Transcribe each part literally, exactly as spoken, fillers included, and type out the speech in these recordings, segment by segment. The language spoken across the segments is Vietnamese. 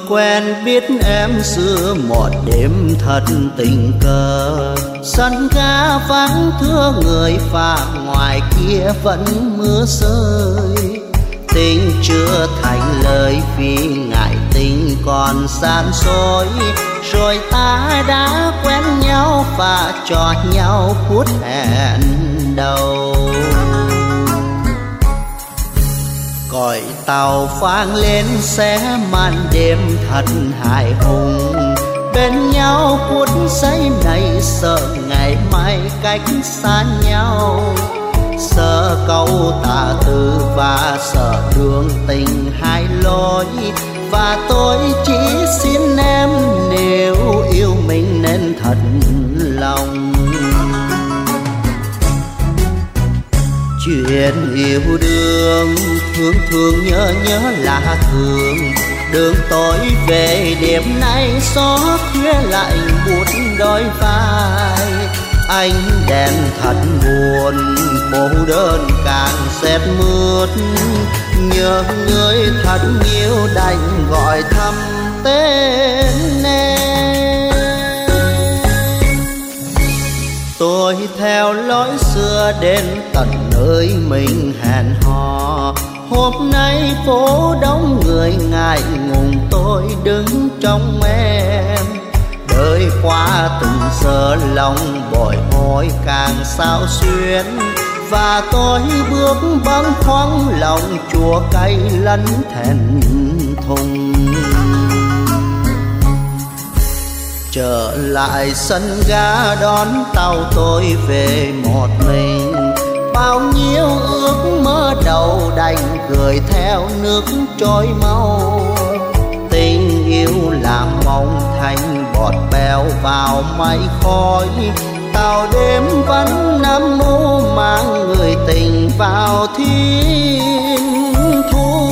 quen biết em xưa một đêm thật tình cờ, sân ga vắng thưa người và ngoài kia vẫn mưa rơi. Tình chưa thành lời vì ngại tình còn gian dối, rồi ta đã quen nhau và cho nhau phút hẹn đầu. Còi tàu vang lên xé màn đêm thật hài hùng, bên nhau phút giây này sợ ngày mai cách xa nhau. Sợ câu tà từ và sợ đường tình hai lối, và tôi chỉ xin em nếu yêu mình nên thật lòng. Chuyện yêu đương thương thương nhớ nhớ là thường, đường tối về đêm nay gió khuya lạnh buốt đôi vai. Ánh đèn thật buồn, cô đơn càng rét mướt, nhớ người thật nhiều đành gọi thăm tên em. Tôi theo lối xưa đến tận nơi mình hẹn hò, hôm nay phố đông người ngại ngùng tôi đứng trong em. Đời qua từng giờ lòng bồi hồi càng sao xuyến, và tôi bước bâng khuâng lòng chua cay lẫn thẹn thùng. Trở lại sân ga đón tàu tôi về một mình, bao nhiêu ước mơ đầu đành cười theo nước trôi mau. Tình yêu làm mong thành bọt bèo vào mây khói, tàu đêm vẫn nằm mô mang người tình vào thiên thu.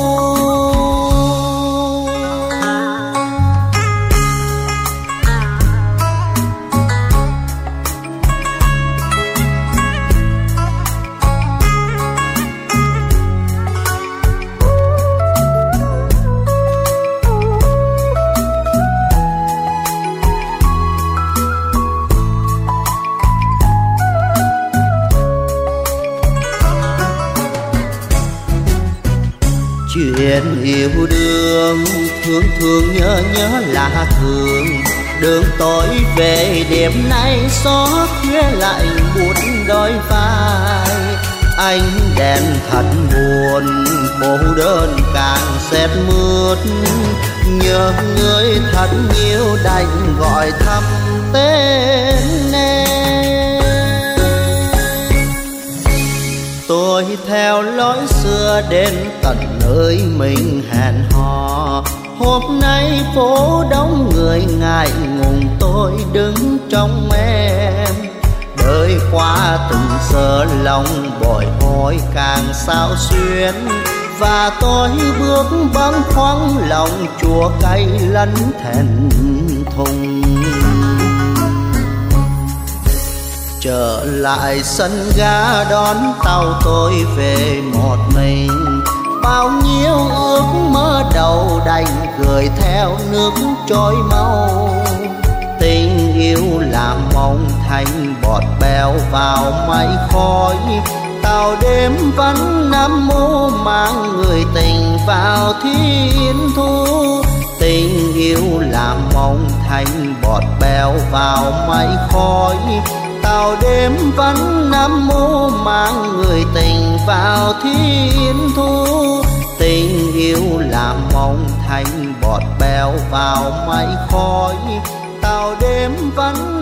Chuyện yêu đương thương thương nhớ nhớ là thường, đường tối về đêm nay gió khuya lạnh buốt đôi vai. Ánh đèn thật buồn, cô đơn càng rét mướt, nhớ người thật nhiều đành gọi thăm tên em. Tôi theo lối xưa đến tận nơi mình hẹn hò, hôm nay phố đông người ngại ngùng tôi đứng trong em. Đời qua từng giờ lòng bồi hồi càng sao xuyến, và tôi bước bâng khuâng lòng chua cay lẫn thẹn thùng. Trở lại sân ga đón tàu tôi về một mình, bao nhiêu ước mơ đầu đành cười theo nước trôi mau. Tình yêu làm mong thành bọt bèo vào mây khói, tàu đêm vẫn nằm mô mang người tình vào thiên thu. Tình yêu làm mong thành bọt bèo vào mây khói, tàu đêm vẫn nằm mô mang người tình vào thiên thu. Tình yêu làm mong thành bọt bèo vào mây khói, tàu đêm vẫn